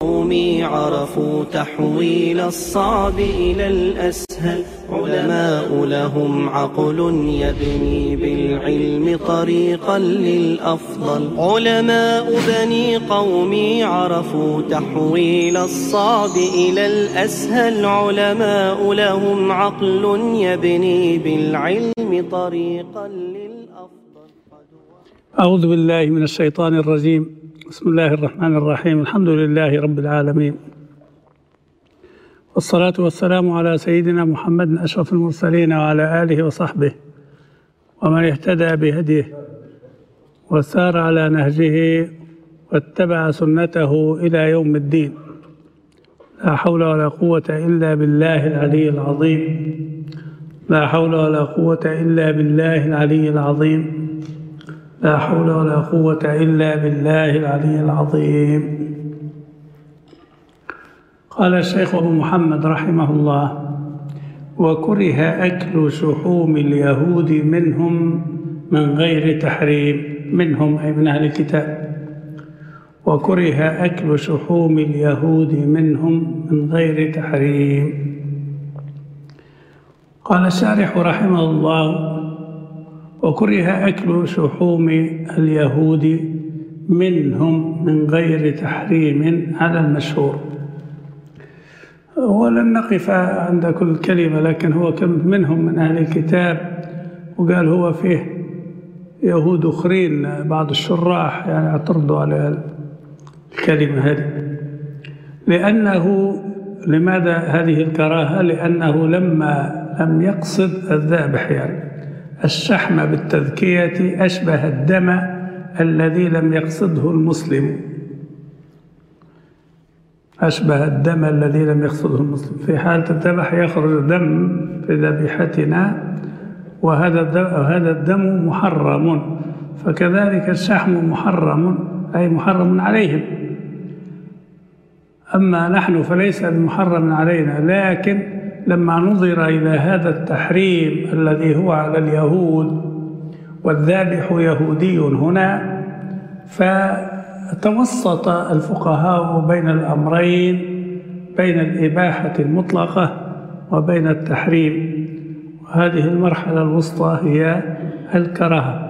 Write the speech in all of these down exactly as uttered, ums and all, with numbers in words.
قومي عرفوا تحويل الصعب إلى الأسهل، علماء لهم عقل يبني بالعلم طريقا للأفضل. علماء بني قومي عرفوا تحويل الصعب إلى الأسهل، علماء لهم عقل يبني بالعلم طريقا للأفضل. أعوذ بالله من الشيطان الرجيم. بسم الله الرحمن الرحيم. الحمد لله رب العالمين، والصلاة والسلام على سيدنا محمد أشرف المرسلين وعلى آله وصحبه ومن اهتدى بهديه وسار على نهجه واتبع سنته إلى يوم الدين. لا حول ولا قوة إلا بالله العلي العظيم. لا حول ولا قوة إلا بالله العلي العظيم. لا حول ولا قوة إلا بالله العلي العظيم. قال الشيخ أبو محمد رحمه الله: وكره أكل شحوم اليهود منهم من غير تحريم. منهم أي من أهل الكتاب. وكره أكل شحوم اليهود منهم من غير تحريم. قال الشارح رحمه الله: وكره أكل شحوم اليهود منهم من غير تحريم على المشهور. ولن نقف عند كل كلمة، لكن هو كلمة منهم من أهل الكتاب، وقال هو فيه يهود أخرين. بعض الشراح يعني اعترضوا على الكلمة هذه، لأنه لماذا هذه الكراهة؟ لأنه لما لم يقصد الذابح يعني الشحم بالتذكية أشبه الدم الذي لم يقصده المسلم. أشبه الدم الذي لم يقصده المسلم. في حالة الذبح يخرج دم في ذبيحتنا، وهذا الدم, وهذا الدم محرم، فكذلك الشحم محرم، أي محرم عليهم. أما نحن فليس محرم علينا، لكن لما نظر إلى هذا التحريم الذي هو على اليهود والذابح يهودي هنا، فتوسط الفقهاء بين الأمرين، بين الإباحة المطلقة وبين التحريم، وهذه المرحلة الوسطى هي الكراهة.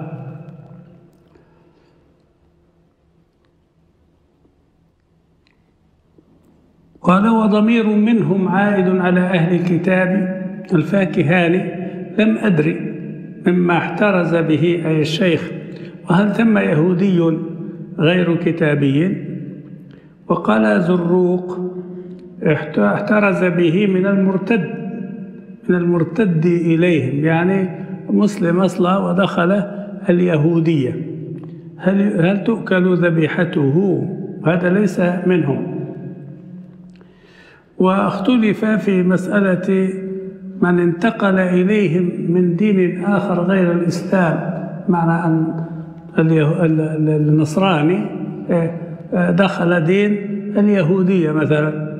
قال: وضمير منهم عائد على أهل الكتاب الفاكهان. لم أدري مما احترز به أي الشيخ، وهل ثم يهودي غير كتابي؟ وقال زروق: احترز به من المرتد، من المرتد إليهم، يعني مسلم أصلا ودخل اليهودية. هل, هل تؤكل ذبيحته؟ هذا ليس منهم. واختلف في مسألة من انتقل إليهم من دين آخر غير الإسلام، معنى أن النصراني دخل دين اليهودية مثلا،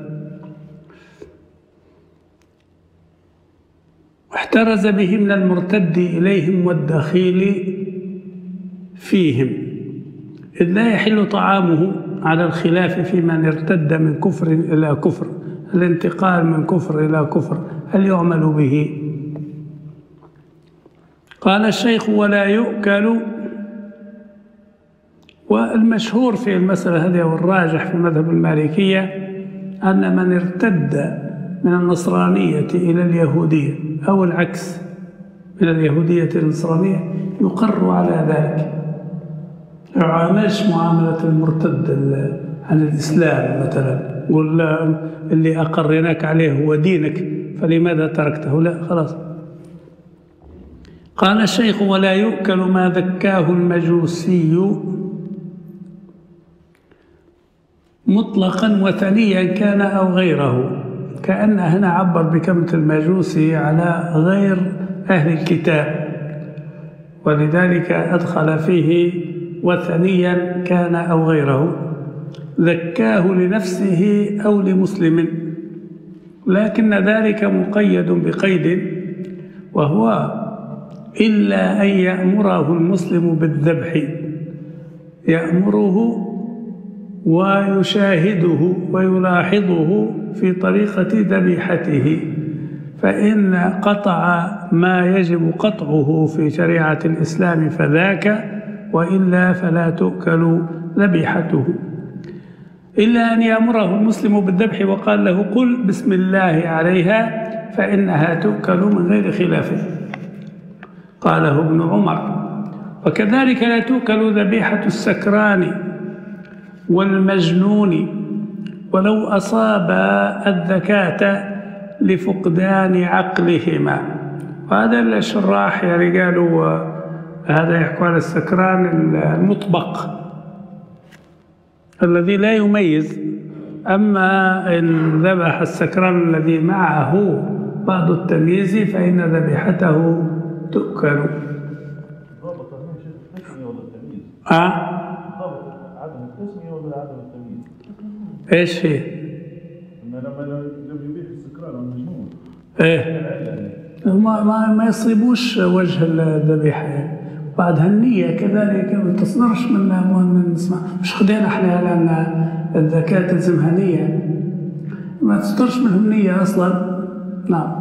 احترز به من المرتد إليهم والدخيل فيهم، إذ لا يحل طعامه على الخلاف في من ارتد من كفر إلى كفر. الانتقال من كفر إلى كفر هل يعمل به؟ قال الشيخ: ولا يؤكل. والمشهور في المسألة هذه والراجح في مذهب المالكية أن من ارتد من النصرانية إلى اليهودية أو العكس، من اليهودية إلى النصرانية، يقر على ذلك، يعاملش معاملة المرتد عن الإسلام مثلا، قل اللي أقرناك عليه هو دينك فلماذا تركته؟ لا، خلاص. قال الشيخ: ولا يؤكل ما ذكاه المجوسي مطلقا وثنيا كان أو غيره. كأن هنا عبر بكلمة المجوسي على غير أهل الكتاب، ولذلك أدخل فيه وثنيا كان أو غيره. ذكاه لنفسه أو لمسلم، لكن ذلك مقيد بقيد، وهو إلا أن يأمره المسلم بالذبح، يأمره ويشاهده ويلاحظه في طريقة ذبيحته، فإن قطع ما يجب قطعه في شريعة الإسلام فذاك، وإلا فلا تؤكل ذبيحته، إلا أن يأمره المسلم بالذبح وقال له قل بسم الله عليها فإنها تؤكل من غير خلاف، قاله ابن عمر. وكذلك لا تؤكل ذبيحة السكران والمجنون ولو أصاب الذكاة لفقدان عقلهما. وهذا الشراح يعني قالوا هذا يحكوا على السكران المطبق الذي لا يميز، أما إن ذبح السكران الذي معه بعض التمييز فإن ذبيحته تؤكل. آه؟ عدم التسمية ولا عدم التمييز؟ إيش هي؟ إن لما يبيح السكران والمجنون إيه ما ما ما يصيبوش وجه الذبيحة يعني. بعدها النية كذلك ما تصدرش من من اسمها مش خدينا احنا على ان الذكاة تلزمها نية، ما تصدرش منهم نية أصلا. نعم.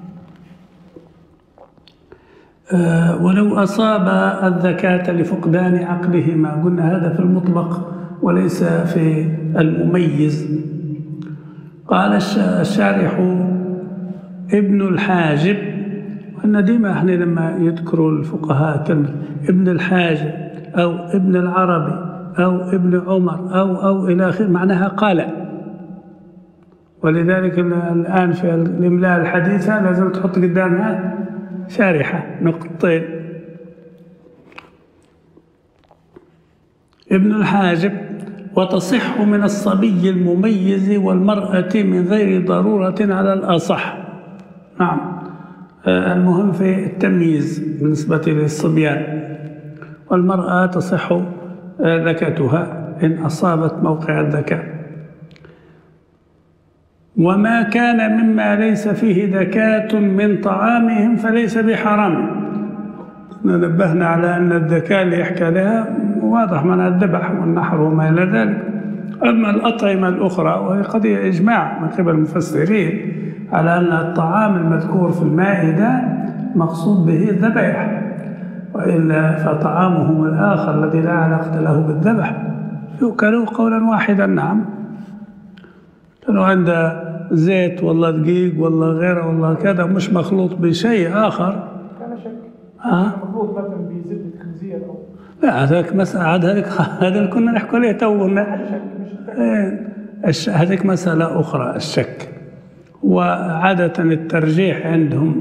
أه ولو أصاب الذكاة لفقدان عقلهما، قلنا هذا في المطلق وليس في المميز. قال الشارح ابن الحاجب، وأن ديما احنا لما يذكروا الفقهاء كلمة ابن الحاجب أو ابن العربي أو ابن عمر أو أو إلى آخره معناها قال. ولذلك الآن في الإملاء الحديثة لازم تحط قدامها شارحة نقطتين. ابن الحاجب وتصح من الصبي المميز والمرأة من غير ضرورة على الأصح. نعم. المهم في التمييز بالنسبة للصبيان، والمرأة تصح ذكاتها إن أصابت موقع الذكاء. وما كان مما ليس فيه ذكاة من طعامهم فليس بحرام. نبهنا على أن الذكاء اللي يحكى لها واضح من الذبح والنحر وما إلى ذلك. أما الأطعمة الأخرى وهي قضية إجماع من قبل المفسرين على أن الطعام المذكور في المائدة مقصود به الذبائح، وإلا فطعامهم الآخر الذي لا علاقة له بالذبح يؤكل قولا واحدا. نعم. كانوا عنده زيت والله دقيق والله غيره والله كذا مش مخلوط بشيء آخر. كان شك. آه. مخلوط مثلا بزبدة خنزير أو لا هذاك مسألة هذاك هذا اللي كنا نحكي عليه تونا. هذيك مسألة أخرى الشك. وعادة الترجيح عندهم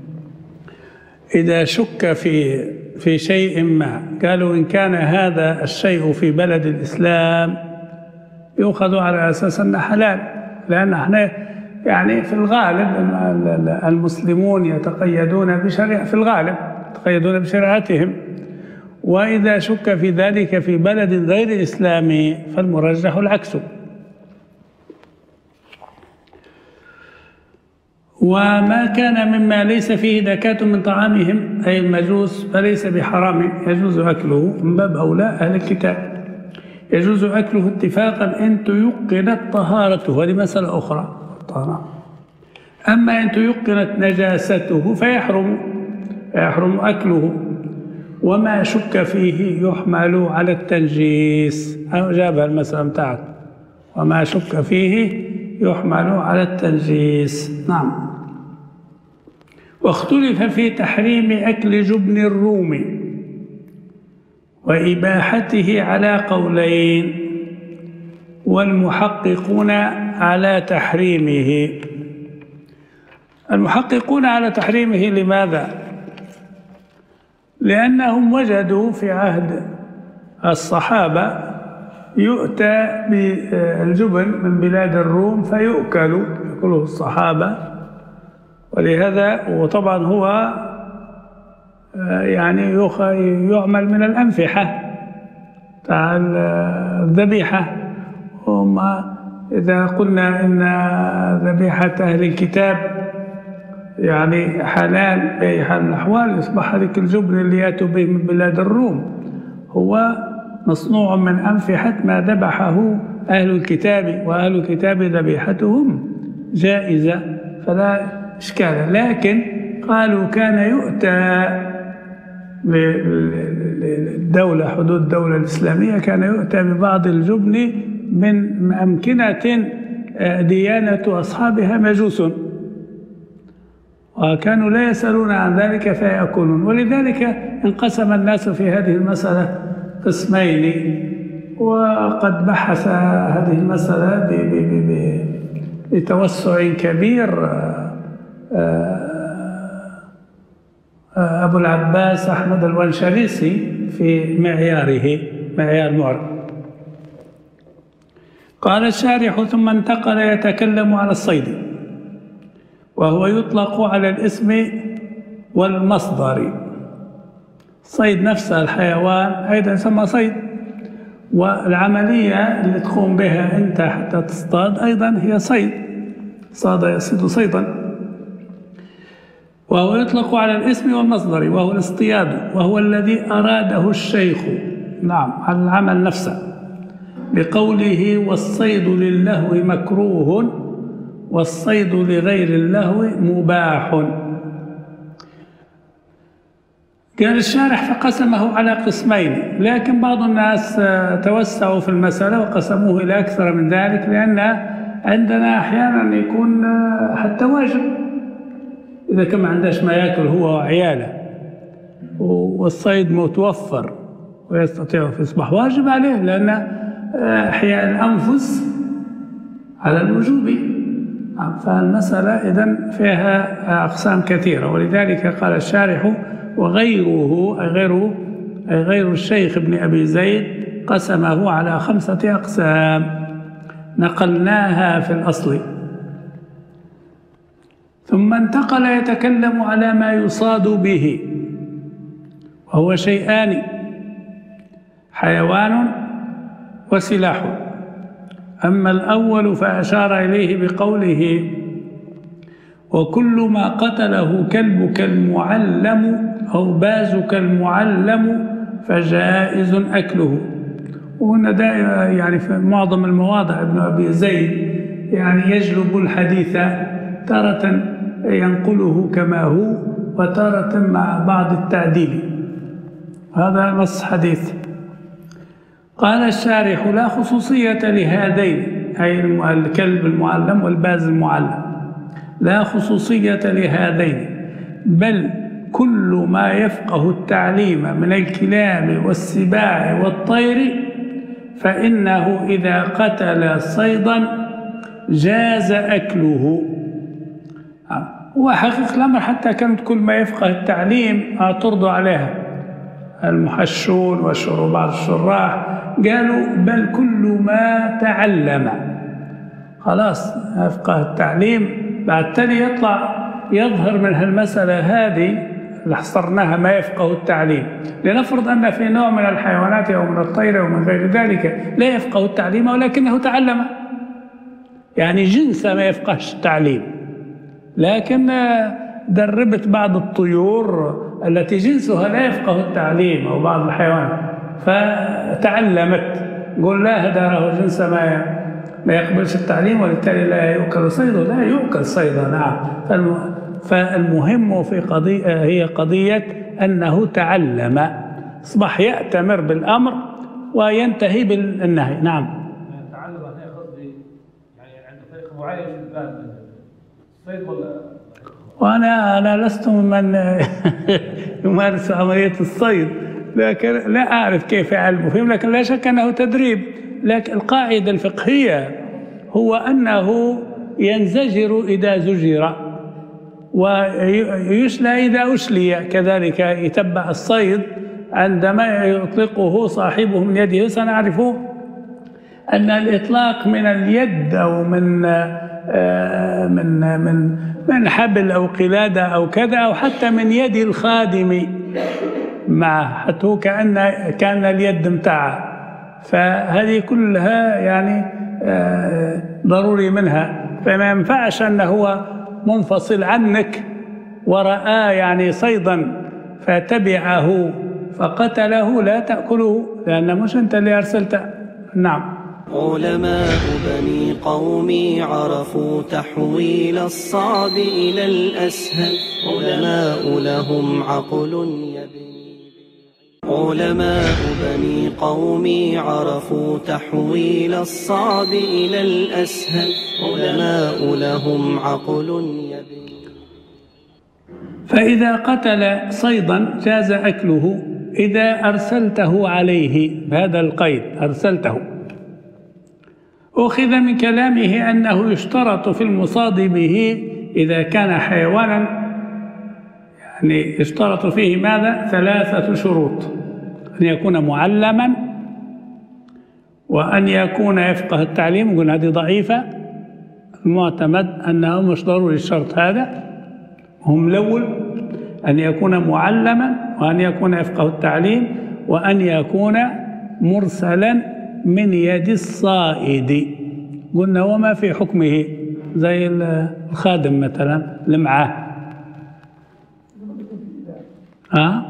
إذا شك في في شيء ما قالوا إن كان هذا الشيء في بلد الإسلام يؤخذ على أساس أنه حلال، لأن احنا يعني في الغالب المسلمون يتقيدون بشريعة، في الغالب يتقيدون بشريعتهم، وإذا شك في ذلك في بلد غير إسلامي فالمرجح العكس. وما كان مما ليس فيه ذكاة من طعامهم أي المجوس فليس بحرام، يجوز أكله من باب أولى أهل الكتاب، يجوز أكله اتفاقا إن تيقنت طهارته، هذه مسألة أخرى طهارة. أما إن تيقنت نجاسته فيحرم يحرم أكله. وما شك فيه يحمل على التنجيس، أو جابها المسألة بتاعت وما شك فيه يحمل على التنجيس. نعم. واختلف في تحريم أكل جبن الروم وإباحته على قولين، والمحققون على تحريمه. المحققون على تحريمه لماذا؟ لأنهم وجدوا في عهد الصحابة يؤتى بالجبن من بلاد الروم فيؤكل، يأكله الصحابة، ولهذا وطبعا هو يعني يعمل من الأنفحة تاع الذبيحة. وما إذا قلنا إن ذبيحة أهل الكتاب يعني حلال بأي حال من الأحوال، يصبح هذيك الجبن اللي يأتوا به من بلاد الروم هو مصنوع من أنفحة ما ذبحه أهل الكتاب، وأهل الكتاب ذبيحتهم جائزة فلا إشكال. لكن قالوا كان يؤتى للدولة، حدود الدولة الإسلامية كان يؤتى ببعض الجبن من أمكنة ديانة أصحابها مجوس، وكانوا لا يسألون عن ذلك فيأكلون. ولذلك انقسم الناس في هذه المسألة قسمين، وقد بحث هذه المسألة بتوسع كبير أبو العباس أحمد الونشريسي في معياره، معيار معرب. قال الشارح: ثم انتقل يتكلم على الصيد، وهو يطلق على الاسم والمصدر. صيد نفسه الحيوان أيضا يسمى صيد، والعملية اللي تقوم بها أنت حتى تصطاد أيضا هي صيد، صاد يصيد صيدا. وهو يطلق على الاسم والمصدر، وهو الاصطياد، وهو الذي أراده الشيخ، نعم، على العمل نفسه، بقوله: والصيد للهو مكروه والصيد لغير اللهو مباح. قال الشارح: فقسمه على قسمين، لكن بعض الناس توسعوا في المسألة وقسموه إلى أكثر من ذلك، لأن عندنا أحيانا يكون حتى واجب، إذا كان ما عندهش ما يأكل هو وعياله والصيد متوفر ويستطيع فيصبح واجب عليه، لأن إحياء الأنفس على الوجوب. فالمسألة إذن فيها أقسام كثيرة، ولذلك قال الشارح: وغيره أي غيره أي غير الشيخ ابن أبي زيد قسمه على خمسة أقسام نقلناها في الأصل. ثم انتقل يتكلم على ما يصاد به، وهو شيئان: حيوان وسلاح. أما الأول فأشار إليه بقوله: وكل ما قتله كلبك المعلم أو بازك المعلم فجائز أكله. وهنا دائما يعني في معظم المواضع ابن أبي زيد يعني يجلب الحديث، تارة ينقله كما هو وتارة مع بعض التعديل. هذا نص حديث. قال الشارح: لا خصوصية لهذين، أي الكلب المعلم والباز المعلم، لا خصوصية لهذين، بل كل ما يفقه التعليم من الكلاب والسباع والطير فإنه إذا قتل صيدا جاز أكله. وحقيقة الأمر حتى كانت كل ما يفقه التعليم اعترضوا عليها المحشون وبعض الشراح، قالوا بل كل ما تعلم، خلاص يفقه التعليم. بعد تالي يطلع يظهر من هالمسألة هذه اللي حصرناها ما يفقه التعليم، لنفرض أن في نوع من الحيوانات أو من الطير أو من غير ذلك لا يفقه التعليم ولكنه تعلم، يعني جنس ما يفقهش التعليم، لكن دربت بعض الطيور التي جنسها لا يفقه التعليم أو بعض الحيوانات فتعلمت، قل لا هذا له جنس ما ما يقبلش التعليم وبالتالي لا يؤكل صيده، لا يؤكل صيده. نعم. فالمهم في قضية هي قضية أنه تعلم، أصبح يأتمر بالأمر وينتهي بالنهي. نعم. تعلم هنا قصدي يعني عند طريق معين في الباب الصيد ولا؟ وأنا أنا لست ممن يمارس عملية الصيد، لكن لا أعرف كيف يعلمه فيهم، لكن لا شك أنه تدريب. لكن القاعدة الفقهية هو أنه ينزجر إذا زجر ويشلى إذا أشلي، كذلك يتبع الصيد عندما يطلقه صاحبه من يده. سنعرف أن الإطلاق من اليد أو من من من من حبل أو قلادة أو كذا، أو حتى من يد الخادم معه، حتى كأن كان اليد متاعه، فهذه كلها يعني ضروري منها. فما ينفعش أنه هو منفصل عنك ورآه يعني صيدا فتبعه فقتله لا تأكله لأن مش أنت اللي أرسلته. نعم. علماء بني قومي عرفوا تحويل الصعب إلى الأسهل، علماء لهم عقل يبني علماء بني قومي عرفوا تحويل الصعب إلى الأسهل، علماء لهم عقل يبني. فإذا قتل صيدا جاز أكله إذا أرسلته عليه بهذا القيد، أرسلته. أخذ من كلامه أنه يشترط في المصاد به إذا كان حيوانا، يعني يشترط فيه ماذا؟ ثلاثة شروط: أن يكون معلما، وأن يكون يفقه التعليم، قلنا هذه ضعيفة، المعتمد أنه مش ضروري الشرط هذا، هم الأول أن يكون معلما، وأن يكون يفقه التعليم، وأن يكون مرسلا من يد الصائد. قلنا وما في حكمه زي الخادم مثلا اللي معاه. ها؟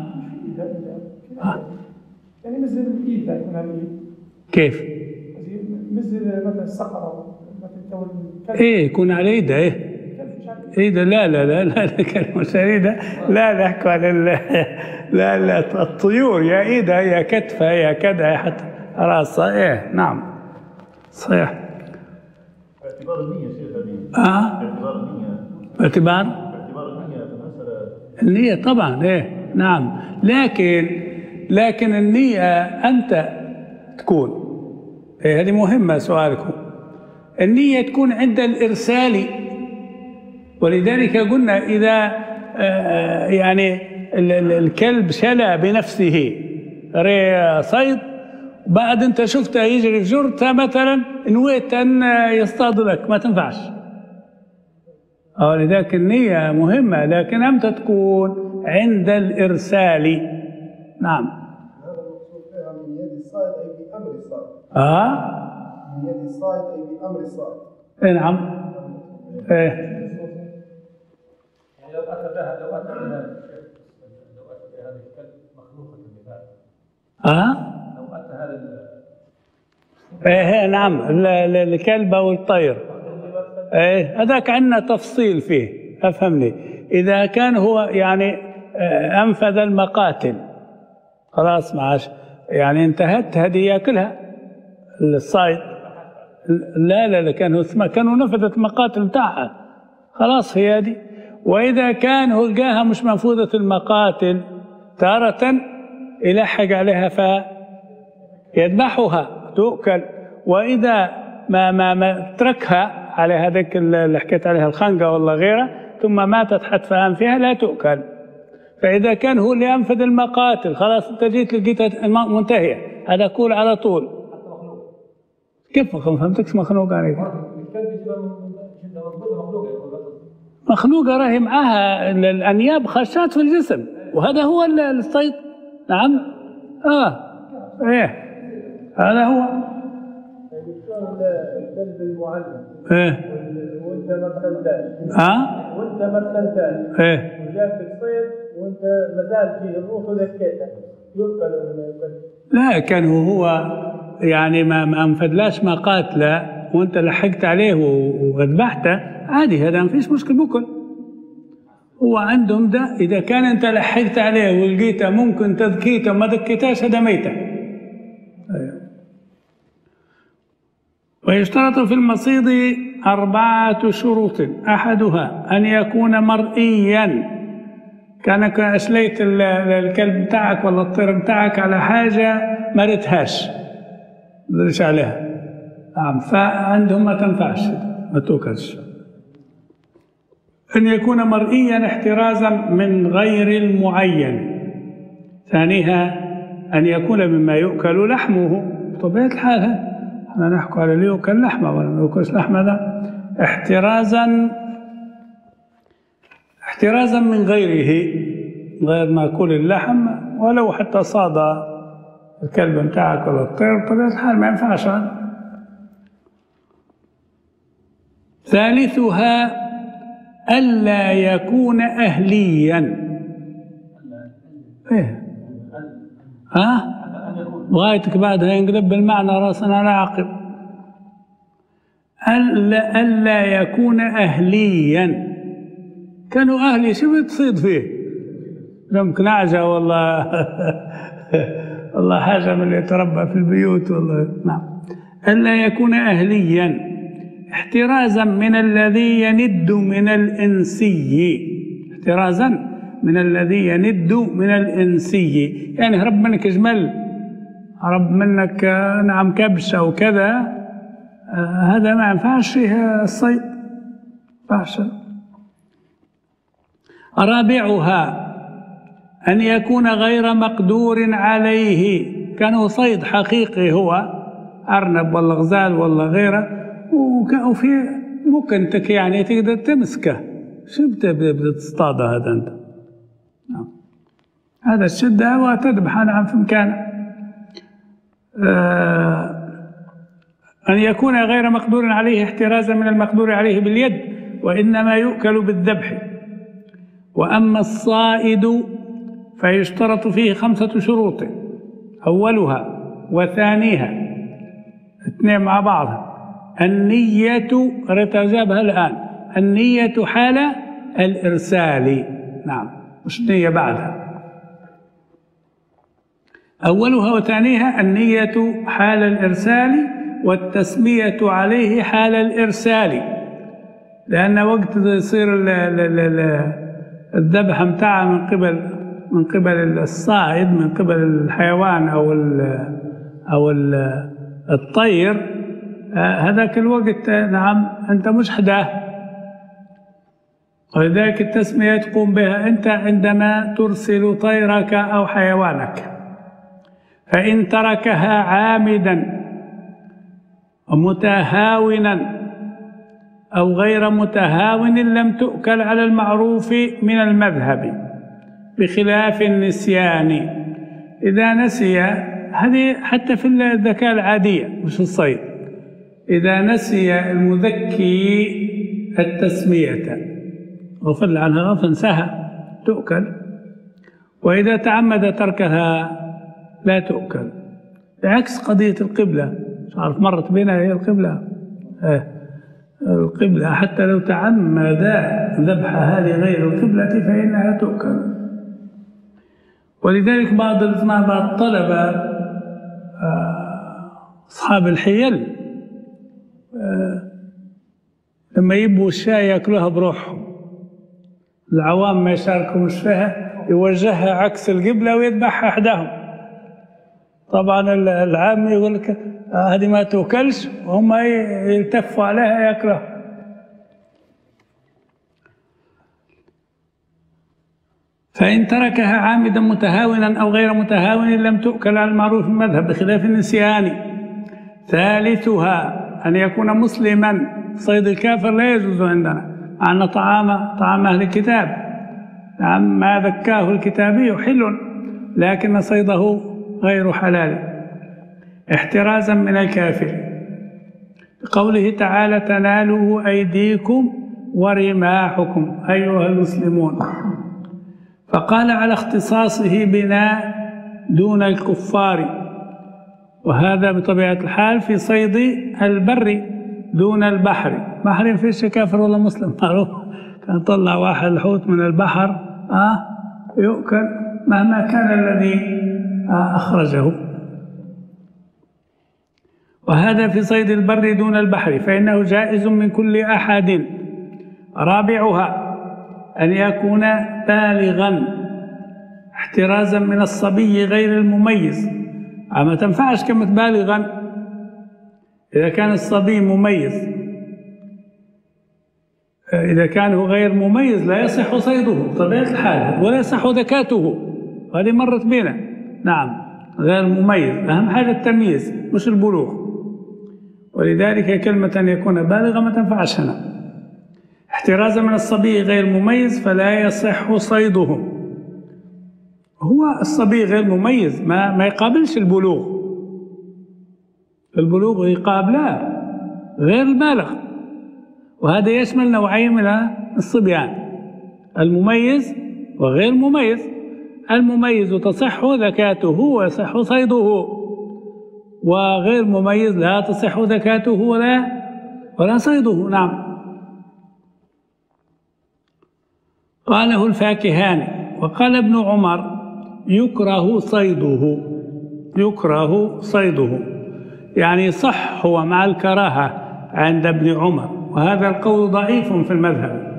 يعني مثل الايد يكون على الايد. كيف؟ مثل مثلا الصقر مثلا الكلب. ايه يكون على ايده. ايه ايده. لا لا لا لا الكلب مش على ايده. لا نحكي على لا لا الطيور يا ايدها يا كتفها يا كذا يا حتى راسها. ايه نعم صحيح. باعتبار النية شيخ هذه. اه باعتبار النية. باعتبار باعتبار النية في المسألة. النية طبعا. ايه نعم. لكن لكن النية أنت تكون إيه، هذه مهمة سؤالكم. النية تكون عند الإرسال، ولذلك قلنا إذا آه يعني الكلب شلى بنفسه ري صيد، بعد أنت شفته يجري في جرته مثلا، نويت أن يصطاد لك، ما تنفعش. ولذلك النية مهمة، لكن أمتى تكون؟ عند الإرسال. نعم. هذا المقصود فيها من يد الصائد أي بأمر الصائد. آه من يد الصائد أي بأمر الصائد. إيه نعم. إيه. يعني لو أتى بها لو أتى بها لو أتى بهذا الكلب مخلوقة المثال. آه. لو أتى هذا إيه نعم الكلب أو الطير. إيه هذاك عندنا تفصيل فيه، أفهمني. إذا كان هو يعني أنفذ المقاتل خلاص معاش، يعني انتهت هذه ياكلها الصيد. لا لا لا كانوا كانوا نفذت المقاتل بتاعها خلاص هي هذه. وإذا كان هو لقاها مش منفوذة المقاتل تارة يلحق عليها فيذبحها تؤكل، وإذا ما ما ما تركها على هذيك اللي حكيت عليها الخنقة ولا غيرها ثم ماتت حتف أنفها لا تؤكل. فإذا كان هو اللي أنفذ المقاتل خلاص أنت جيت لقيتها منتهية، هذا كول على طول. كيف ما فهمتكش مخنوق عليك؟ مخنوقة راهي معاها الأنياب خشات في الجسم، وهذا هو الصيد. نعم. آه إيه هذا هو. الكلب المعلم. إيه. وأنت ما ارسلتاش. آه. وأنت ما ارسلتاش. إيه. وجابك الصيد وأنت ما زال فيه الروح وذكيته، يؤكل ولا ما يؤكل؟ لا كان هو يعني ما ما انفذلاش ما قاتله وأنت لحقت عليه وذبحته عادي، هذا ما فيش مشكل بكل. هو عندهم ده إذا كان أنت لحقت عليه ولقيته ممكن تذكيته وما ذكيتاش هذا ميته. ويشترط في المصيد أربعة شروط، أحدها أن يكون مرئيا. كانك أشليت الكلب بتاعك ولا الطير بتاعك على حاجة ما ريتهاش درش عليها، نعم، فعندهم ما تنفعش ما توكلش. أن يكون مرئيا احترازا من غير المعين. ثانيها أن يكون مما يؤكل لحمه. بطبيعة الحال احنا نحكي على اللي يؤكل لحمه ولا ما يؤكلش لحمه، ده احترازا احترازا من غيره، غير ماكول اللحم، ولو حتى صاد الكلب بتاعك ولا الطير بطبيعة الحال ما ينفعش. ثالثها ألا يكون أهليا. إيه ها؟ غايتك بعدها ينقلب بالمعنى راسا على عقب. ألا, ألا يكون أهليا. كانوا أهلي شو بتصيد فيه؟ يمكن نعجة والله والله حاجة من اللي يتربى في البيوت والله. نعم. ألا يكون أهليا احترازا من الذي يند من الإنسي. احترازا من الذي يند من الإنسي، يعني هرب منك جمل، هرب منك نعم كبش أو كذا، آه هذا ما ينفعش فيه الصيد. ينفعش. رابعها أن يكون غير مقدور عليه. كانوا صيد حقيقي هو أرنب ولا غزال ولا غيره، وفي ممكن تك يعني تقدر تمسكه. شو بدأ تصطاد هذا أنت؟ نعم. هذا الشدة وتذبح نعم في مكانه. آه أن يكون غير مقدور عليه احترازا من المقدور عليه باليد، وإنما يؤكل بالذبح. وأما الصائد فيشترط فيه خمسة شروط، أولها وثانيها اثنين مع بعض. النية رتجابها الآن، النية حال الإرسال. نعم، مش نية بعدها. أولها وثانيها النية حال الإرسال، والتسمية عليه حال الإرسال، لأن وقت يصير الذبح متاعه من قبل من قبل الصائد، من قبل الحيوان أو ال أو ال الطير، هذاك الوقت نعم أنت مش حداه، ولذلك التسمية تقوم بها أنت عندما ترسل طيرك أو حيوانك. فإن تركها عامدا متهاونا أو غير متهاون لم تؤكل على المعروف من المذهب، بخلاف النسيان. إذا نسي، هذه حتى في الذكاء العادية مش الصيد، إذا نسي المذكي التسمية غفل عنها غفل سهى تؤكل، وإذا تعمد تركها لا تؤكل. بعكس قضية القبلة، مش عارف مرت بنا هي القبلة، آه. القبلة حتى لو تعمد ذبحها لغير القبلة فإنها تؤكل. ولذلك بعض بعض الطلبة أصحاب الحيل لما يبوا الشاي يأكلوها بروحهم، العوام ما يشاركوش فيها، يوجهها عكس القبلة ويذبحها أحدهم. طبعا العام يقول لك هذه ما تؤكلش، وهم يلتفوا عليها يأكلوها. فإن تركها عامدا متهاونا أو غير متهاون لم تؤكل على المعروف المذهب، بخلاف النسيان. ثالثها أن يكون مسلما. صيد الكافر لا يجوز عندنا، أن طعام طعام أهل الكتاب نعم ما ذكاه الكتابي حل، لكن صيده غير حلال احترازا من الكافر، قوله تعالى تناله أيديكم ورماحكم أيها المسلمون. فقال على اختصاصه بنا دون الكفار، وهذا بطبيعة الحال في صيد البر دون البحر. بحر فيش كافر ولا مسلم معروف، كان طلع واحد الحوت من البحر آه يؤكل مهما كان الذي آه أخرجه. وهذا في صيد البر دون البحر، فإنه جائز من كل أحد. رابعها أن يكون بالغا احترازا من الصبي غير المميز. ما تنفعش كلمة بالغا إذا كان الصبي مميز، إذا كان هو غير مميز لا يصح صيده بطبيعة الحال، ولا يصح ذكاته، هذه مرت بنا. نعم غير مميز، أهم حاجة التمييز مش البلوغ، ولذلك كلمة أن يكون بالغا ما تنفعش هنا. احترازا من الصبي غير مميز فلا يصح صيده. هو الصبي غير مميز ما, ما يقابلش البلوغ، البلوغ يقابله غير البالغ، وهذا يشمل نوعين من الصبيان، المميز وغير مميز. المميز تصح زكاته ويصح صيده، وغير مميز لا تصح زكاته ولا ولا صيده. نعم. قاله الفاكهاني. وقال ابن عمر يكره صيده، يكره صيده يعني صح هو مع الكراهة عند ابن عمر، وهذا القول ضعيف في المذهب.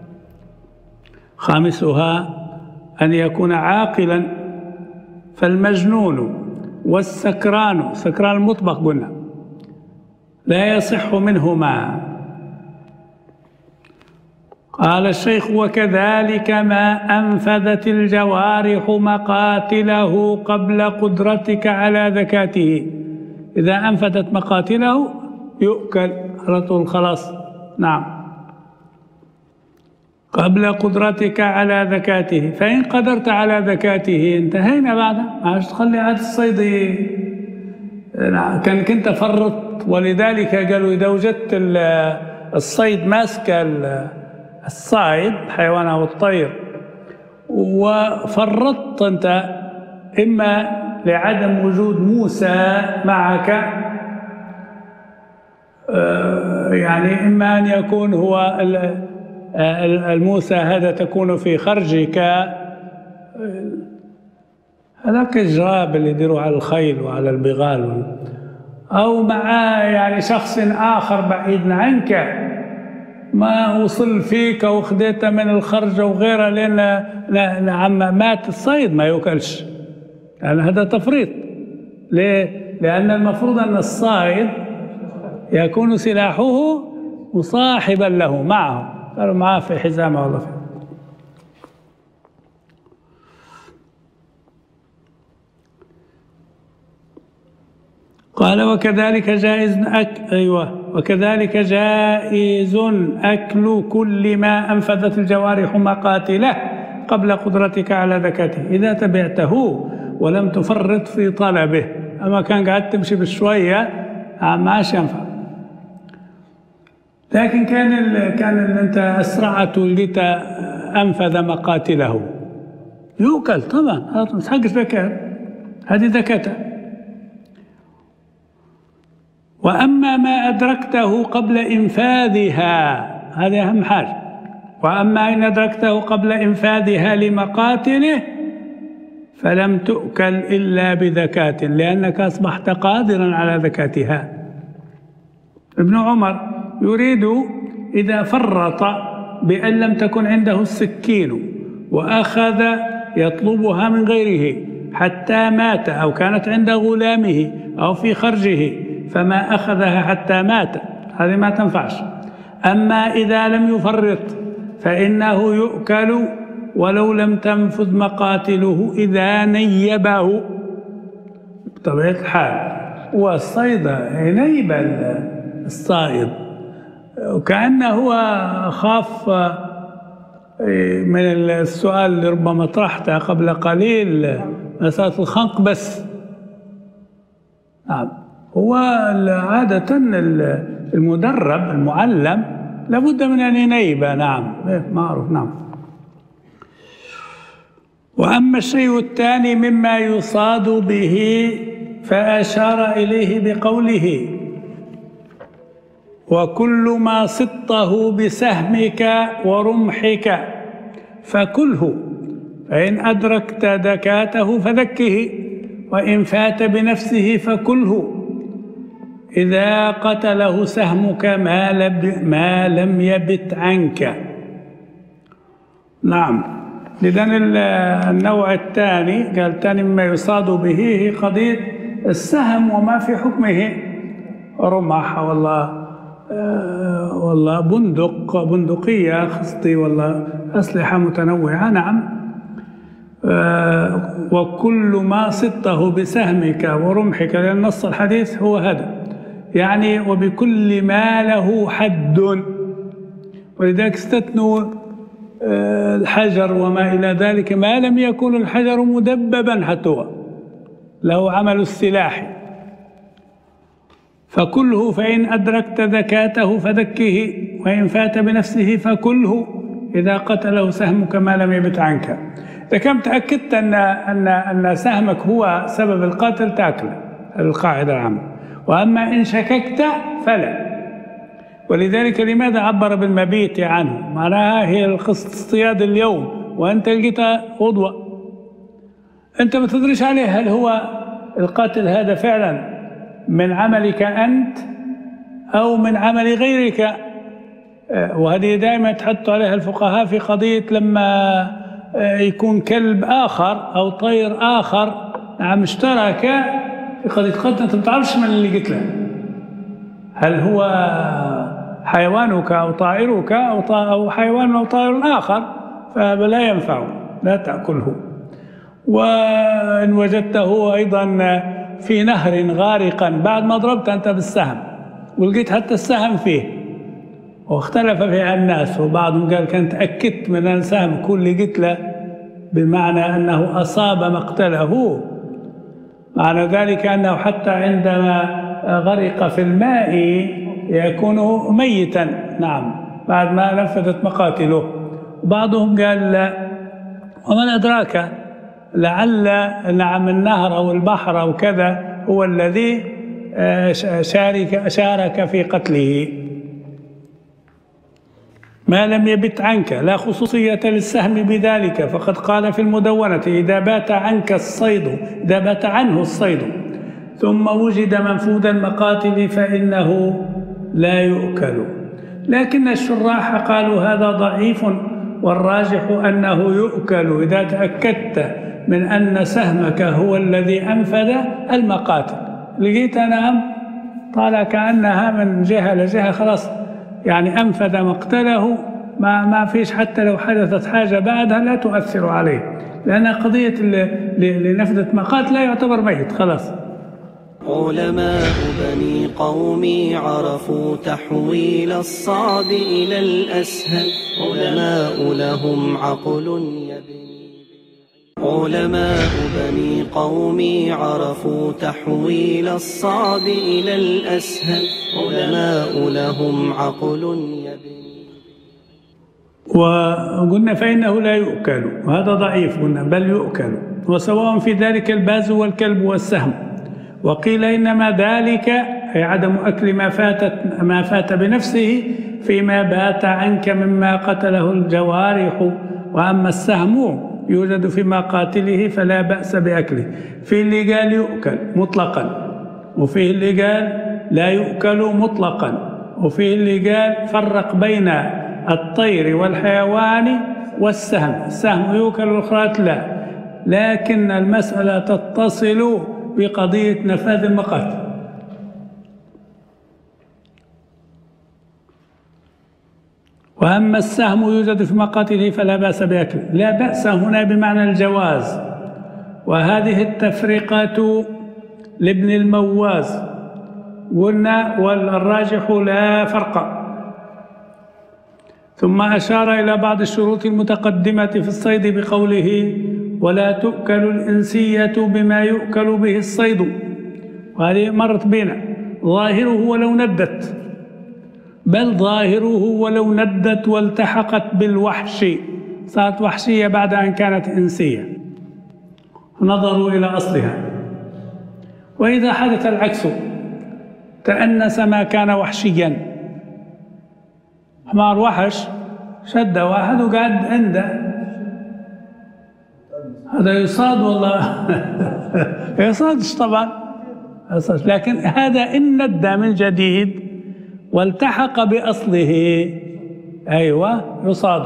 خامسها أن يكون عاقلا، فالمجنون والسكران، سكران المطبق قلنا، لا يصح منهما. قال الشيخ وكذلك ما أنفذت الجوارح مقاتله قبل قدرتك على زكاته، إذا أنفذت مقاتله يؤكل على طول خلاص. نعم. قبل قدرتك على زكاته، فإن قدرت على زكاته انتهينا بعدها، ما عادش تخلي عاد الصيد كان كنت فرط. ولذلك قالوا إذا وجدت الصيد ماسك الصيد الحيوان أو الطير وفرطت أنت، إما لعدم وجود موسى معك، يعني إما أن يكون هو الموسى هذا تكون في خرجك، هذاك الجراب اللي يديروا على الخيل وعلى البغال، أو مع يعني شخص آخر بعيد عنك ما وصل فيك وخديت من الخرج وغيره، لأن نعم مات الصيد ما يؤكلش، يعني هذا تفريط. ليه؟ لأن المفروض أن الصيد يكون سلاحه مصاحبا له معه، قالوا معاه في حزامه والله فيه. قال وكذلك جائز أك... أيوة وكذلك جائز أكل كل ما أنفذت الجوارح مقاتله قبل قدرتك على زكاته إذا تبعته ولم تفرط في طلبه. أما كان قاعد تمشي بالشوية ما عادش ينفع. لكن كان ال... كان ال... أنت أسرعت ولقيت أنفذ مقاتله يؤكل طبعا، هذا مسحق زكاة، هذه زكاته. وأما ما أدركته قبل إنفاذها، هذا أهم حاجة. وأما إن أدركته قبل إنفاذها لمقاتله فلم تؤكل إلا بزكاة، لأنك أصبحت قادرا على زكاتها. ابن عمر يريد إذا فرط بأن لم تكن عنده السكين وأخذ يطلبها من غيره حتى مات، أو كانت عند غلامه أو في خرجه فما أخذها حتى مات، هذه ما تنفعش. أما إذا لم يفرط فإنه يؤكل ولو لم تنفذ مقاتله إذا نيبه بطبيعة الحال. والصيد ينيب الصائد، وكأنه هو خاف من السؤال اللي ربما طرحته قبل قليل، مسألة الخنق بس. نعم، هو عادة المدرب المعلم لابد من أن ينيب. نعم معروف. نعم. وأما الشيء الثاني مما يصاد به فأشار إليه بقوله وكل ما صدته بسهمك ورمحك فكله، فإن أدركت زكاته فذكه، وإن فات بنفسه فكله إذا قتله سهمك ما, لب ما لم يبت عنك. نعم. لذن النوع الثاني قال الثاني مما يصاد به قضية السهم وما في حكمه، رمح والله آه والله بندق بندقية خصتي والله أسلحة متنوعة. نعم. آه وكل ما صدته بسهمك ورمحك، لأن نص الحديث هو هذا، يعني وبكل ما له حد. ولذلك استثنوا آه الحجر وما إلى ذلك ما لم يكن الحجر مدببا حتى هو له عمل السلاح. فكله، فإن أدركت زكاته فذكه، وإن فات بنفسه فكله إذا قتله سهمك ما لم يبت عنك. إذا كنت تأكدت أن أن أن سهمك هو سبب القتل تأكله، القاعدة العامة. وأما إن شككت فلا. ولذلك لماذا عبر بالمبيت عنه؟ معناها هي القصة اصطياد اليوم وأنت لقيتها غدوة، أنت ما تدريش عليه هل هو القاتل هذا فعلا من عملك أنت أو من عمل غيرك. وهذه دائما تحط عليها الفقهاء في قضية لما يكون كلب آخر أو طير آخر نعم اشترك في قضية قتل، أنت ما تعرفش من اللي قتله، هل هو حيوانك أو طائرك أو حيوان أو طائر آخر، فلا ينفع لا تأكله. وإن وجدته أيضا في نهر غارقا بعد ما ضربت أنت بالسهم ولقيت حتى السهم فيه، واختلف فيها الناس، وبعضهم قال كنت أكدت من أن السهم كل قتله بمعنى أنه أصاب مقتله، معنى ذلك أنه حتى عندما غرق في الماء يكون ميتا نعم بعد ما نفذت مقاتله. بعضهم قال لا، ومن أدراك لعل نعم النهر أو البحر أو كذا هو الذي شارك, شارك في قتله. ما لم يبت عنك لا خصوصية للسهم بذلك، فقد قال في المدونة إذا بات عنك الصيد إذا بات عنه الصيد ثم وجد منفوذ المقاتل فإنه لا يؤكل. لكن الشراح قالوا هذا ضعيف، والراجح أنه يؤكل إذا تأكدت من أن سهمك هو الذي أنفذ المقاتل. لقيت نعم طالع كأنها من جهة لجهة خلاص يعني أنفذ مقتله، ما ما فيش حتى لو حدثت حاجة بعدها لا تؤثر عليه، لأن قضية اللي نفذت مقاتل لا يعتبر ميت خلاص. علماء بني قومي عرفوا تحويل الصعب إلى الأسهل، علماء لهم عقل يبني. علماء بني قومي عرفوا تحويل الصعب إلى الأسهل، علماء لهم عقل يبني. وقلنا فإنه لا يؤكل، وهذا ضعيف قلنا بل يؤكل، وسواء في ذلك الباز والكلب والسهم. وقيل إنما ذلك أي عدم أكل ما فاتت ما فات بنفسه فيما بات عنك مما قتله الجوارح، وأما السهم يوجد في مقاتله فلا بأس بأكله. في اللي قال يؤكل مطلقا، وفيه اللي قال لا يؤكل مطلقا، وفيه اللي قال فرق بين الطير والحيوان والسهم، السهم يؤكل والأخرى لا، لكن المسألة تتصل بقضية نفاذ المقاتل. وأما السهم يوجد في مقاتله فلا بأس بأكله، لا بأس هنا بمعنى الجواز، وهذه التفرقة لابن المواز قلنا والراجح لا فرق. ثم أشار إلى بعض الشروط المتقدمة في الصيد بقوله ولا تؤكل الإنسية بما يؤكل به الصيد، وهذه مرت بنا ظاهره ولو ندت، بل ظاهره ولو ندت والتحقت بالوحش صارت وحشية بعد أن كانت إنسية، نظروا إلى أصلها. وإذا حدث العكس تأنس ما كان وحشيا، حمار وحش شد واحد وقعد عنده، هذا يصاد والله يصادش طبعا، لكن هذا إن ند من جديد والتحق بأصله أيوة يصاد.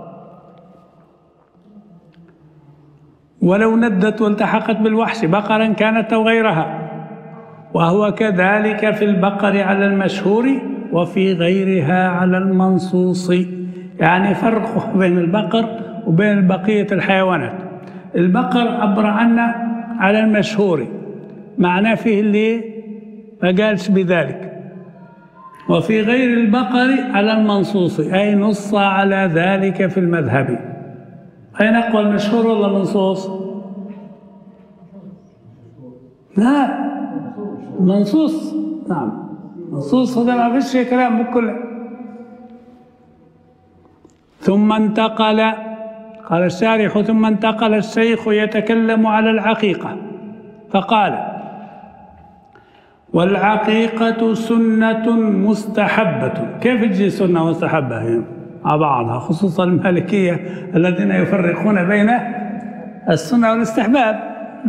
ولو ندت والتحقت بالوحش بقرا كانت أو غيرها، وهو كذلك في البقر على المشهور وفي غيرها على المنصوص، يعني فرق بين البقر وبين بقية الحيوانات. البقر عبر عنا على المشهور، معناه فيه اللي ما قالش بذلك، وفي غير البقر على المنصوص أي نص على ذلك في المذهب. أين أقوى المشهور ولا المنصوص؟ لا منصوص، نعم منصوص، هذا ما فيش كلام بكله. ثم انتقل قال الشارح: ثم انتقل الشيخ يتكلم على العقيقة فقال: والعقيقة سنة مستحبة. كيف تجي سنة مستحبة هي مع بعضها، خصوصا المالكية الذين يفرقون بين السنة والاستحباب؟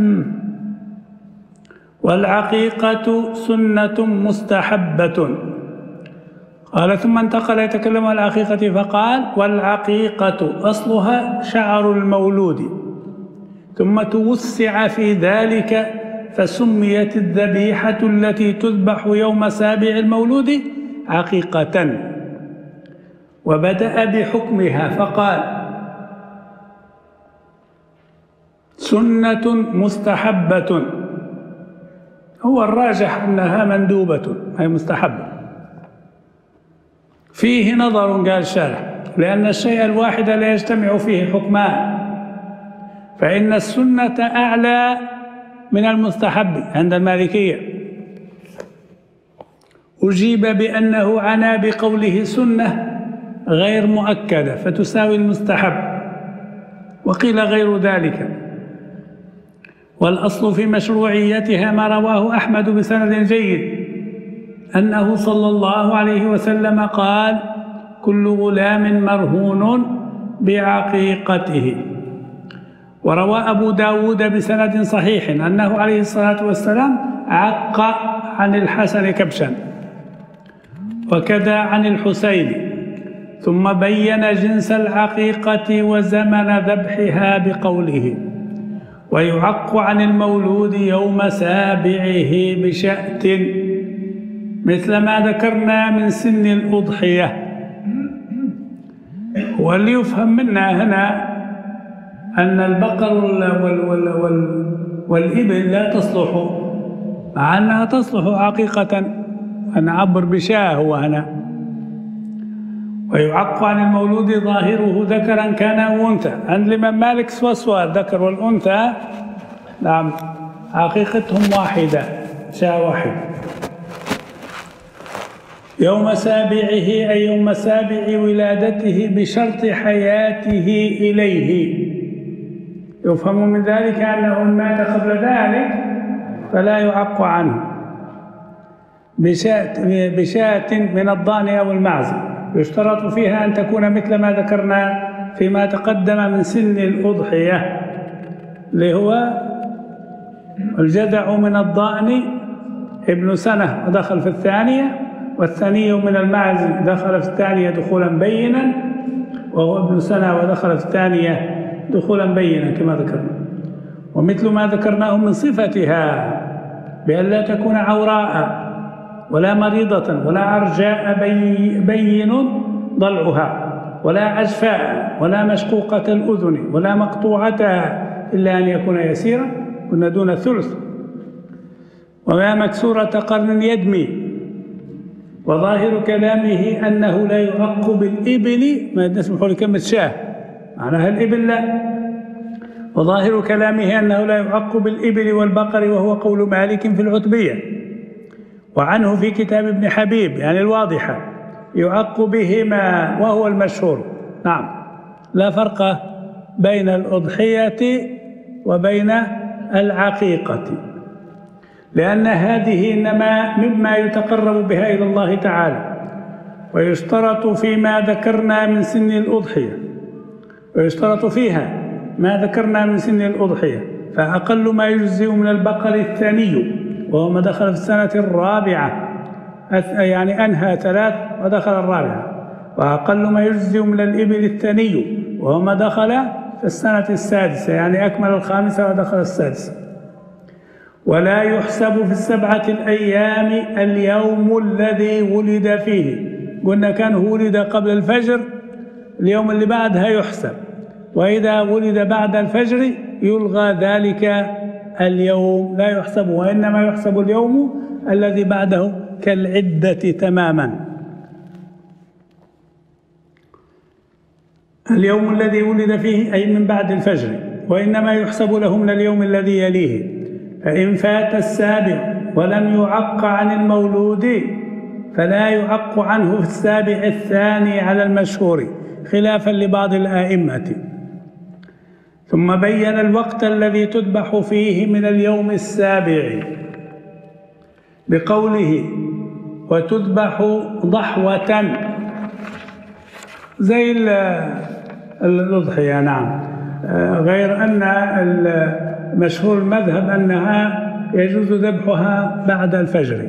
والعقيقة سنة مستحبة. قال: ثم انتقل يتكلم عن العقيقة فقال: والعقيقة أصلها شعر المولود، ثم توسع في ذلك فسميت الذبيحة التي تذبح يوم سابع المولود عقيقة. وبدأ بحكمها فقال: سنة مستحبة. هو الراجح أنها مندوبة أي مستحبة. فيه نظر، قال الشارح، لأن الشيء الواحد لا يجتمع فيه حكمان، فإن السنة أعلى من المستحب عند المالكية. أجيب بأنه عنا بقوله سنة غير مؤكدة فتساوي المستحب، وقيل غير ذلك. والأصل في مشروعيتها ما رواه أحمد بسند جيد أنه صلى الله عليه وسلم قال: كل غلام مرهون بعقيقته. وروى أبو داود بسند صحيح أنه عليه الصلاة والسلام عق عن الحسن كبشا، وكذا عن الحسين، ثم بين جنس العقيقة وزمن ذبحها بقوله: ويعق عن المولود يوم سابعه بشأت مثل ما ذكرنا من سن الأضحية. واللي يفهم منا هنا أن البقر وال وال وال والإبل لا تصلح، مع أنها تصلح عقيقة. أنا أعبر بشاه هو هنا. ويعق عن المولود ظاهره ذكرا كان أو أنثى. عند الإمام مالك سوى الذكر والأنثى نعم عقيقتهم واحدة، شاة واحدة. يوم سابعه أي يوم سابع ولادته بشرط حياته إليه. يفهم من ذلك أنه إن مات قبل ذلك فلا يعق عنه بشاة, بشاة من الضأن أو المعز، يشترط فيها أن تكون مثل ما ذكرنا فيما تقدم من سن الأضحية، اللي هو الجذع من الضأن ابن سنة ودخل في الثانية، والثاني من المعز دخل في الثانية دخولا بينا، وهو ابن سنة ودخل في الثانية دخولا بينا كما ذكرنا. ومثل ما ذكرناه من صفتها بأن لا تكون عوراء ولا مريضة ولا عرجاء بي بين ضلعها ولا عجفاء ولا مشقوقة الأذن ولا مقطوعتها إلا أن يكون يسيرا، كنا دون الثلث، وما مكسورة قرن يدمي. وظاهر كلامه أنه لا يعق بالإبل، ما نسمح لكلمة شاه معناها الإبل لا. وظاهر كلامه أنه لا يعق بالإبل والبقر، وهو قول مالك في العتبية، وعنه في كتاب ابن حبيب يعني الواضحة يعق بهما وهو المشهور. نعم، لا فرق بين الأضحية وبين العقيقة، لأن هذه إنما مما يتقرب بها إلى الله تعالى. ويشترط فيما ذكرنا من سن الأضحية، ويشترط فيها ما ذكرنا من سن الأضحية، فأقل ما يجزئ من البقر الثاني وهو ما دخل في السنة الرابعة، يعني أنهى ثلاث ودخل الرابعة. وأقل ما يجزئ من الإبل الثاني وهو ما دخل في السنة السادسة، يعني أكمل الخامسة ودخل السادسة. ولا يحسب في السبعة الأيام اليوم الذي ولد فيه. قلنا كان ولد قبل الفجر، اليوم اللي بعدها يحسب، وإذا ولد بعد الفجر يلغى ذلك اليوم لا يحسب، وإنما يحسب اليوم الذي بعده كالعدة تماما. اليوم الذي ولد فيه أي من بعد الفجر، وإنما يحسب له من اليوم الذي يليه. فإن فات السابع ولم يعق عن المولود فلا يعق عنه في السابع الثاني على المشهور، خلافا لبعض الآئمة. ثم بين الوقت الذي تذبح فيه من اليوم السابع بقوله وتذبح ضحوة زي الأضحية. نعم، غير أن المشهور المذهب أنها يجوز ذبحها بعد الفجر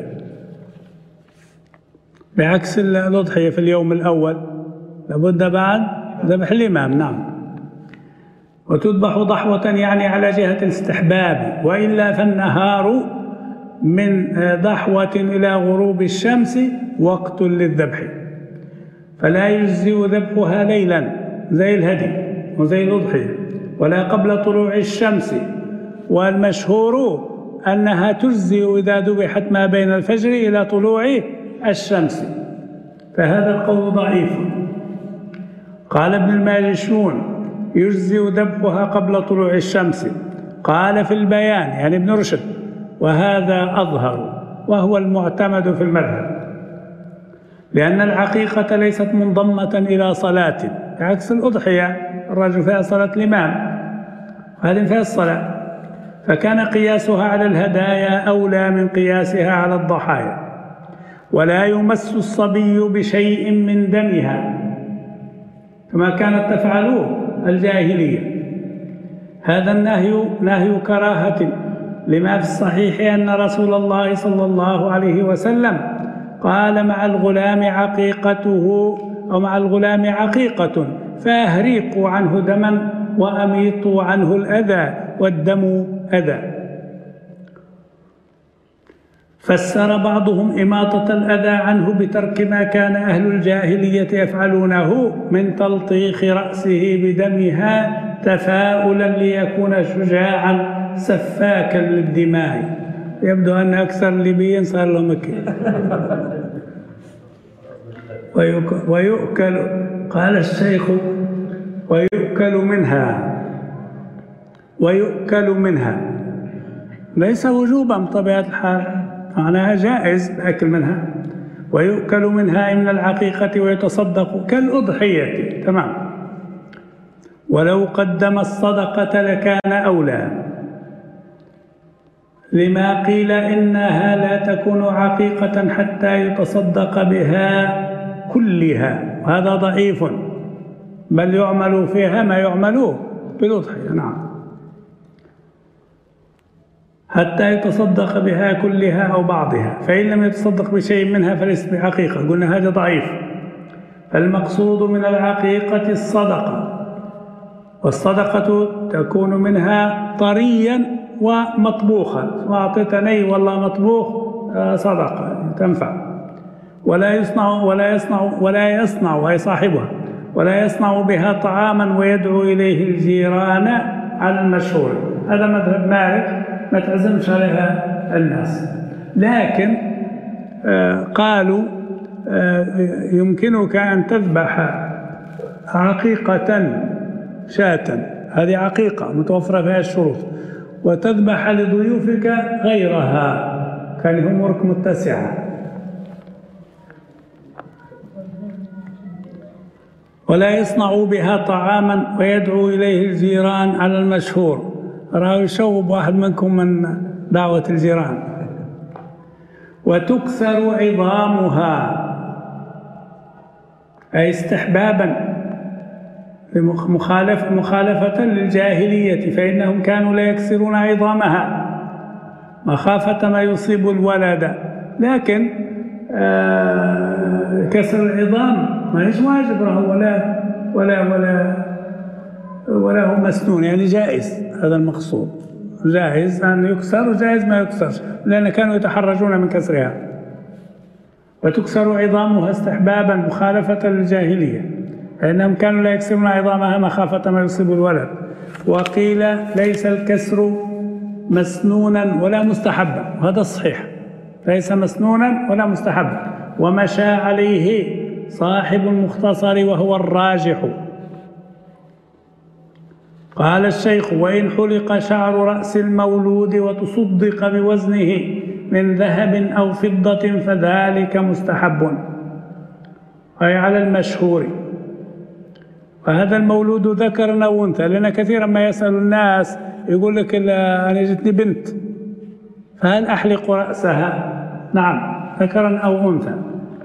بعكس الأضحية في اليوم الأول لابد بعد ذبح الإمام. نعم، وتذبح ضحوة يعني على جهة الاستحباب، وإلا فالنهار من ضحوة إلى غروب الشمس وقت للذبح، فلا يجزئ ذبحها ليلا زي الهدي وزي الأضحية ولا قبل طلوع الشمس، والمشهور أنها تجزئ إذا ذبحت ما بين الفجر إلى طلوع الشمس، فهذا القول ضعيف. قال ابن الماجشون يجزئ ذبحها قبل طلوع الشمس. قال في البيان يعني ابن رشد وهذا أظهر وهو المعتمد في المذهب، لأن العقيقة ليست منضمة إلى صلاة بعكس الأضحية الرجل فيها صلاة الإمام وهذه فيها الصلاة، فكان قياسها على الهدايا أولى من قياسها على الضحايا. ولا يمس الصبي بشيء من دمها كما كانت تفعله الجاهلية. هذا النهي نهي كراهة، لما في الصحيح أن رسول الله صلى الله عليه وسلم قال مع الغلام عقيقته أو مع الغلام عقيقة فأهريقوا عنه دما وأميطوا عنه الأذى والدم أذى. فسر بعضهم إماطة الأذى عنه بترك ما كان أهل الجاهلية يفعلونه من تلطيخ رأسه بدمها تفاؤلا ليكون شجاعا سفاكا للدماء. يبدو أن أكثر الليبيين صار لهم مكي. ويؤكل، قال الشيخ ويؤكل منها، ويؤكل منها ليس وجوبا بطبيعة الحال، معناها جائز الأكل منها. ويؤكل منها من العقيقة ويتصدق كالأضحية. تمام. ولو قدم الصدقة لكان أولى، لما قيل إنها لا تكون عقيقة حتى يتصدق بها كلها، وهذا ضعيف، بل يعمل فيها ما يعمل بالأضحية. نعم، حتى يتصدق بها كلها أو بعضها، فإن لم يتصدق بشيء منها فليس بعقيقة. قلنا هذا ضعيف. فالمقصود من العقيقة الصدقة، والصدقة تكون منها طريا ومطبوخا، وأعطيتني والله مطبوخ صدقة تنفع. ولا يصنع ولا يصنع ولا يصنع أي صاحبها ولا يصنع بها طعاما ويدعو إليه الجيران على المشهور. هذا مذهب مالك ما تعزمش عليها الناس، لكن آه قالوا آه يمكنك أن تذبح عقيقة شاة، هذه عقيقة متوفرة فيها الشروط، وتذبح لضيوفك غيرها كان لهم أمورك متسعة. ولا يصنع بها طعاما ويدعو إليه الجيران على المشهور. راه يشوب واحد منكم من دعوة الجيران. وتكسر عظامها أي استحبابا مخالف مخالفة للجاهلية، فإنهم كانوا لا يكسرون عظامها مخافة ما يصيب الولد. لكن آه كسر العظام ما هيش واجب راه ولا ولا ولا ولا هو مسنون، يعني جائز. هذا المقصود، جائز أن يكسر وجائز ما يكسرش، لأن كانوا يتحرجون من كسرها. وتكسر عظامها استحبابا مخالفة للجاهلية، فإنهم كانوا لا يكسرون عظامها مخافة ما يصيب الولد. وقيل ليس الكسر مسنونا ولا مستحبا، وهذا الصحيح، ليس مسنونا ولا مستحبا. ومشى عليه صاحب المختصر وهو الراجح. قال الشيخ وإن حلق شعر رأس المولود وتصدق بوزنه من ذهب أو فضة فذلك مستحب، أي على المشهور. وهذا المولود ذكر أو أنثى، لأن كثيرا ما يسأل الناس يقول لك أنا جتني بنت فهل أحلق رأسها؟ نعم، ذكرا أو أنثى.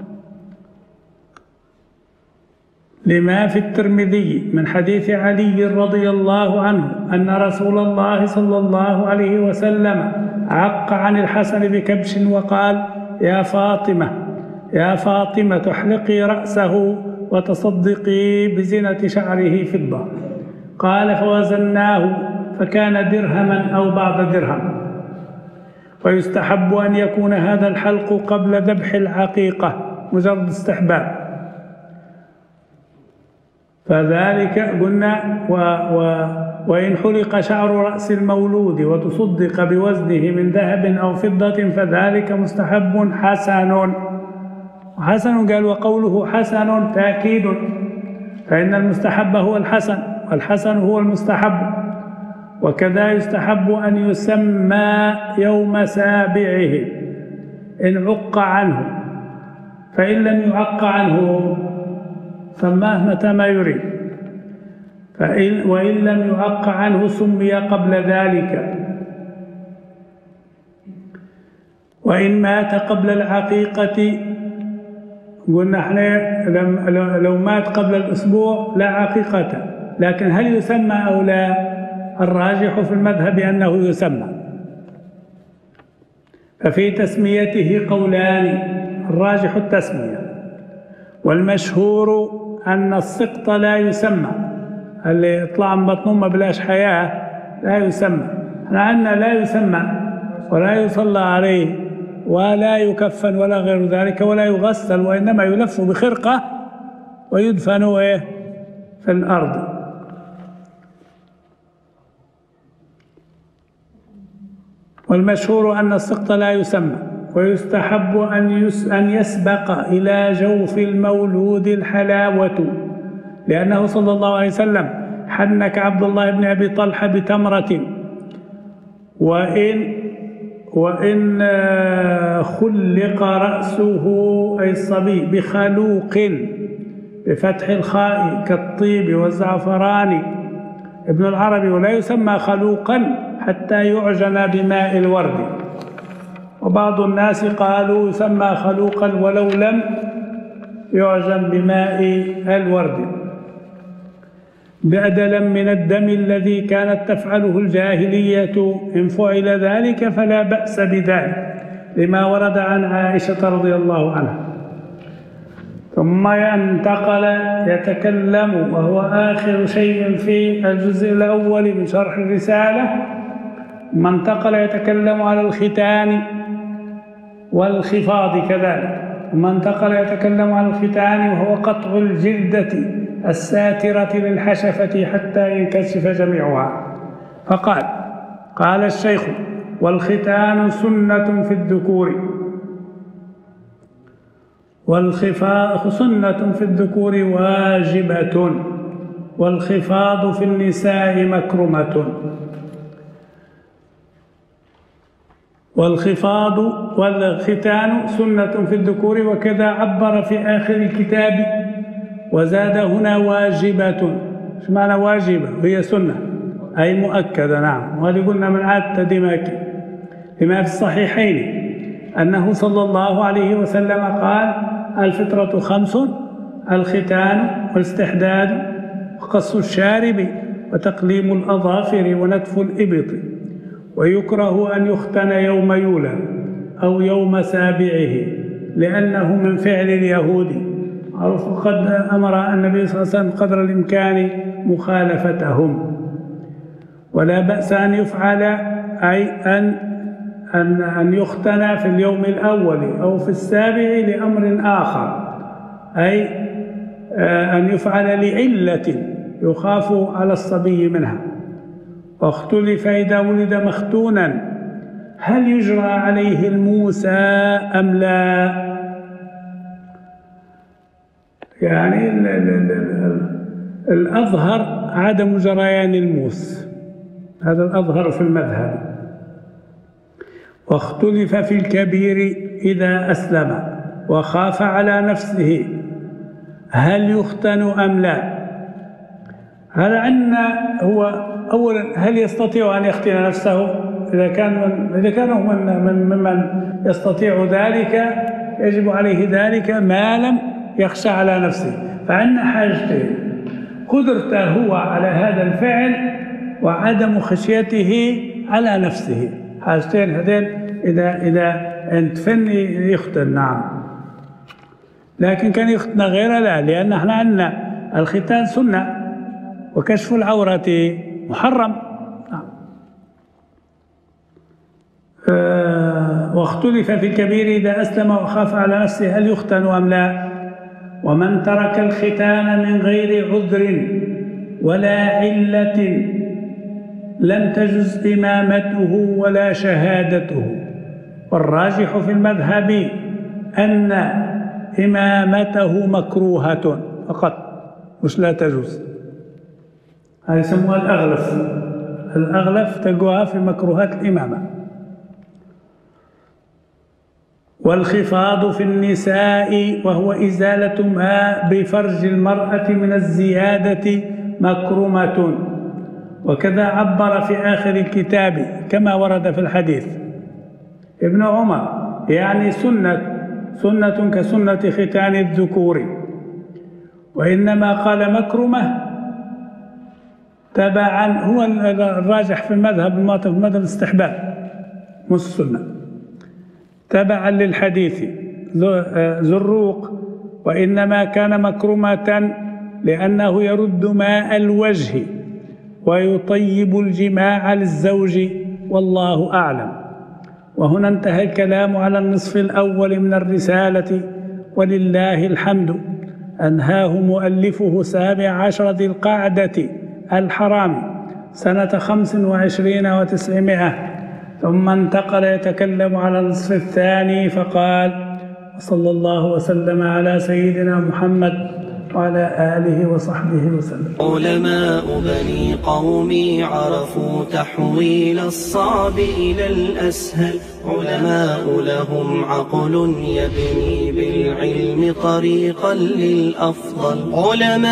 لما في الترمذي من حديث علي رضي الله عنه أن رسول الله صلى الله عليه وسلم عق عن الحسن بكبش وقال: يا فاطمة يا فاطمة احلقي رأسه وتصدقي بزنة شعره فضة. قال: فوزناه فكان درهما أو بعض درهم. ويستحب أن يكون هذا الحلق قبل ذبح العقيقة، مجرد استحباب. فذلك قلنا و و وإن حلق شعر رأس المولود وتصدق بوزنه من ذهب أو فضة فذلك مستحب حسن. حسن قال: وقوله حسن تأكيد، فإن المستحب هو الحسن والحسن هو المستحب. وكذا يستحب أن يسمى يوم سابعه إن عق عنه، فإن لم يعق عنه سماه متى ما يريد، فإن وإن لم يعق عنه سمي قبل ذلك. وإن مات قبل العقيقة قلنا احنا لو مات قبل الأسبوع لا عقيقة، لكن هل يسمى أو لا؟ الراجح في المذهب أنه يسمى. ففي تسميته قولان، الراجح التسمية، والمشهور أن السقط لا يسمى، اللي يطلع من بطن أمه بلاش حياة لا يسمى. احنا عندنا لا يسمى ولا يصلى عليه ولا يكفن ولا غير ذلك ولا يغسل، وإنما يلف بخرقة ويدفن إيه في الأرض. والمشهور أن السقط لا يسمى. ويستحب أن يسبق إلى جوف المولود الحلاوة، لأنه صلى الله عليه وسلم حنك عبد الله بن أبي طلحة بتمرة، وإن وإن خلق رأسه أي الصبي بخلوق بفتح الخاء كالطيب والزعفران. ابن العربي: ولا يسمى خلوقا حتى يعجن بماء الورد. وبعض الناس قالوا يسمى خلوقا ولو لم يعجن بماء الورد، بدلا من الدم الذي كانت تفعله الجاهلية. إن فعل ذلك فلا بأس بذلك، لما ورد عن عائشة رضي الله عنها. ثم انتقل يتكلم، وهو آخر شيء في الجزء الأول من شرح الرسالة، ثم انتقل يتكلم على الختان والخفاض كذلك. ثم انتقل يتكلم على الختان، وهو قطع الجلدة الساترة للحشفة حتى ينكشف جميعها. فقال: قال الشيخ: والختان سنة في الذكور، والخفاض سنة في الذكور واجبة، والخفاض في النساء مكرمة. والخفاض والختان سنة في الذكور، وكذا عبر في آخر الكتاب وزاد هنا واجبة. شو معنى واجبة؟ هي سنة أي مؤكدة. نعم، وهذه قلنا من عادة دماكي. لما في الصحيحين أنه صلى الله عليه وسلم قال: الفطرة خمس: الختان والاستحداد وقص الشارب وتقليم الأظافر ونتف الإبط. ويكره أن يختن يوم يولد أو يوم سابعه، لأنه من فعل اليهود، معروف. قد أمر النبي صلى الله عليه وسلم قدر الإمكان مخالفتهم. ولا بأس أن يفعل، أي أن أن أن يختن في اليوم الأول أو في السابع لأمر آخر، أي أن يفعل لعلة يخاف على الصبي منها. واختلف إذا ولد مختونا هل يجرى عليه الموسى أم لا؟ يعني ال ال ال ال الأظهر عدم جريان الموس، هذا الأظهر في المذهب. واختلف في الكبير إذا أسلم وخاف على نفسه هل يختن أم لا؟ هذا عندنا هو أولا هل يستطيع أن يختن نفسه؟ إذا كان من إذا كان من من ممن يستطيع ذلك يجب عليه ذلك ما لم يخشى على نفسه. فعندنا حاجتين: قدرته هو على هذا الفعل وعدم خشيته على نفسه. حاجتين هذين إذا إذا انتفني يختن. نعم. لكن كان يختن غيره لا، لأن احنا عندنا الختان سنة وكشف العورة محرم. نعم. أه واختلف في الكبير إذا أسلم وخاف على نفسه هل يختن أم لا. ومن ترك الختان من غير عذر ولا علة لم تجز إمامته ولا شهادته. والراجح في المذهب أن إمامته مكروهة فقط مش لا تجوز. هذه يسموها الأغلف. الأغلف تلقوها في مكروهات الإمامة. والخفاض في النساء وهو إزالة ما بفرج المرأة من الزيادة مكرمة. وكذا عبر في آخر الكتاب كما ورد في الحديث ابن عمر، يعني سنة سنة كسنة ختان الذكور. وإنما قال مكرمة تبعا، هو الراجح في المذهب المعتبر في المذهب الاستحباب مش السنة، تبعا للحديث زروق. وإنما كان مكرمة لأنه يرد ماء الوجه ويطيب الجماع للزوج، والله أعلم. وهنا انتهى الكلام على النصف الأول من الرسالة ولله الحمد. أنهاه مؤلفه سابع عشر ذي القعدة الحرام سنة خمس وعشرين وتسعمائة، ثم انتقل يتكلم على النصف الثاني فقال: صلى الله وسلم على سيدنا محمد وعلى آله وصحبه وسلم. علماء بني قومي عرفوا تحويل الصعب إلى الأسهل. علماء لهم عقل يبني بالعلم طريقا للأفضل. علماء